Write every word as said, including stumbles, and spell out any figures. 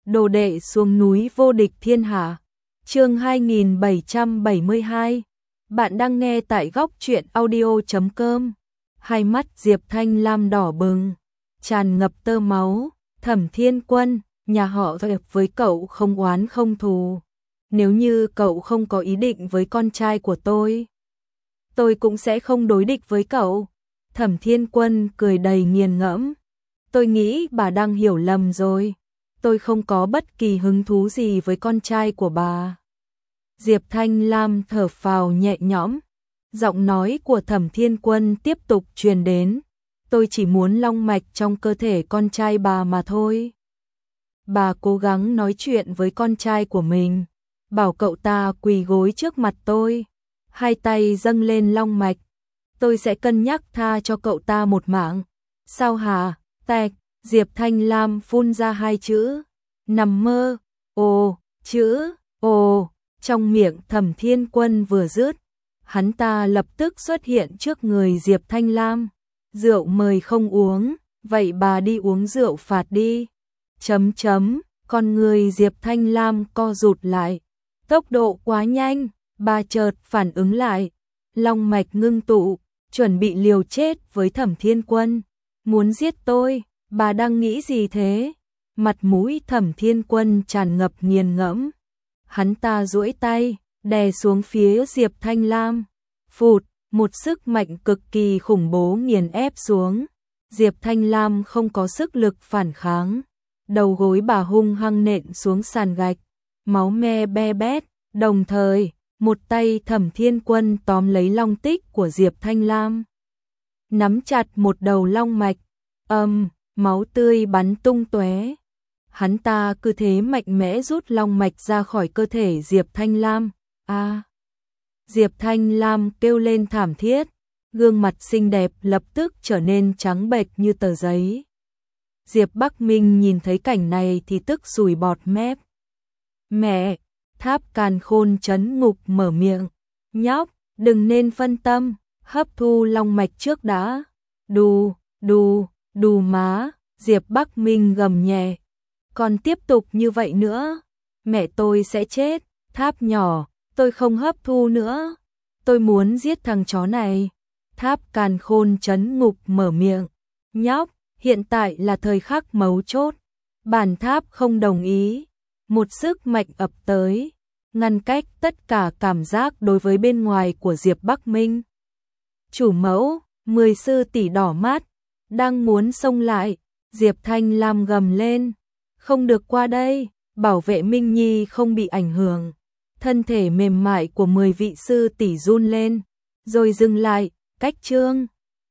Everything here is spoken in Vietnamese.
Đồ đệ xuống núi vô địch thiên hạ. Chương hai nghìn bảy trăm bảy mươi hai. Bạn đang nghe tại góc truyện audio chấm com. Hai mắt Diệp Thanh Lam đỏ bừng, tràn ngập tơ máu. Thẩm Thiên Quân, nhà họ Diệp với cậu không oán không thù. Nếu như cậu không có ý định với con trai của tôi, tôi cũng sẽ không đối địch với cậu. Thẩm Thiên Quân cười đầy nghiền ngẫm. Tôi nghĩ bà đang hiểu lầm rồi. Tôi không có bất kỳ hứng thú gì với con trai của bà. Diệp Thanh Lam thở phào nhẹ nhõm. Giọng nói của Thẩm Thiên Quân tiếp tục truyền đến. Tôi chỉ muốn long mạch trong cơ thể con trai bà mà thôi. Bà cố gắng nói chuyện với con trai của mình, bảo cậu ta quỳ gối trước mặt tôi, hai tay dâng lên long mạch. Tôi sẽ cân nhắc tha cho cậu ta một mạng. Sao hả? Tạch. Diệp Thanh Lam phun ra hai chữ. Nằm mơ. Ồ, chữ, ồ. Trong miệng Thẩm Thiên Quân vừa dứt, hắn ta lập tức xuất hiện trước người Diệp Thanh Lam. Rượu mời không uống, vậy bà đi uống rượu phạt đi. Chấm chấm, con người Diệp Thanh Lam co rụt lại. Tốc độ quá nhanh, bà chợt phản ứng lại. Long mạch ngưng tụ, chuẩn bị liều chết với Thẩm Thiên Quân. Muốn giết tôi, bà đang nghĩ gì thế? Mặt mũi Thẩm Thiên Quân tràn ngập nghiền ngẫm. Hắn ta duỗi tay, đè xuống phía Diệp Thanh Lam. Phụt, một sức mạnh cực kỳ khủng bố nghiền ép xuống. Diệp Thanh Lam không có sức lực phản kháng. Đầu gối bà hung hăng nện xuống sàn gạch, máu me be bét. Đồng thời, một tay Thẩm Thiên Quân tóm lấy long tích của Diệp Thanh Lam, nắm chặt một đầu long mạch. Âm, máu tươi bắn tung tóe. Hắn ta cứ thế mạnh mẽ rút long mạch ra khỏi cơ thể Diệp Thanh Lam. A! À, Diệp Thanh Lam kêu lên thảm thiết, gương mặt xinh đẹp lập tức trở nên trắng bệch như tờ giấy. Diệp Bắc Minh nhìn thấy cảnh này thì tức sùi bọt mép. Mẹ! Tháp Càn Khôn trấn ngục mở miệng. Nhóc, đừng nên phân tâm, hấp thu long mạch trước đã. Đù, đù, đù má, Diệp Bắc Minh gầm nhẹ. Còn tiếp tục như vậy nữa, mẹ tôi sẽ chết. Tháp nhỏ, tôi không hấp thu nữa. Tôi muốn giết thằng chó này. Tháp Càn Khôn trấn ngục mở miệng. Nhóc, hiện tại là thời khắc mấu chốt. Bản tháp không đồng ý. Một sức mạnh ập tới, ngăn cách tất cả cảm giác đối với bên ngoài của Diệp Bắc Minh. Chủ mẫu, mười sư tỷ đỏ mắt, đang muốn xông lại. Diệp Thanh Lam gầm lên. Không được qua đây, bảo vệ Minh Nhi không bị ảnh hưởng. Thân thể mềm mại của mười vị sư tỷ run lên, rồi dừng lại. Cách chương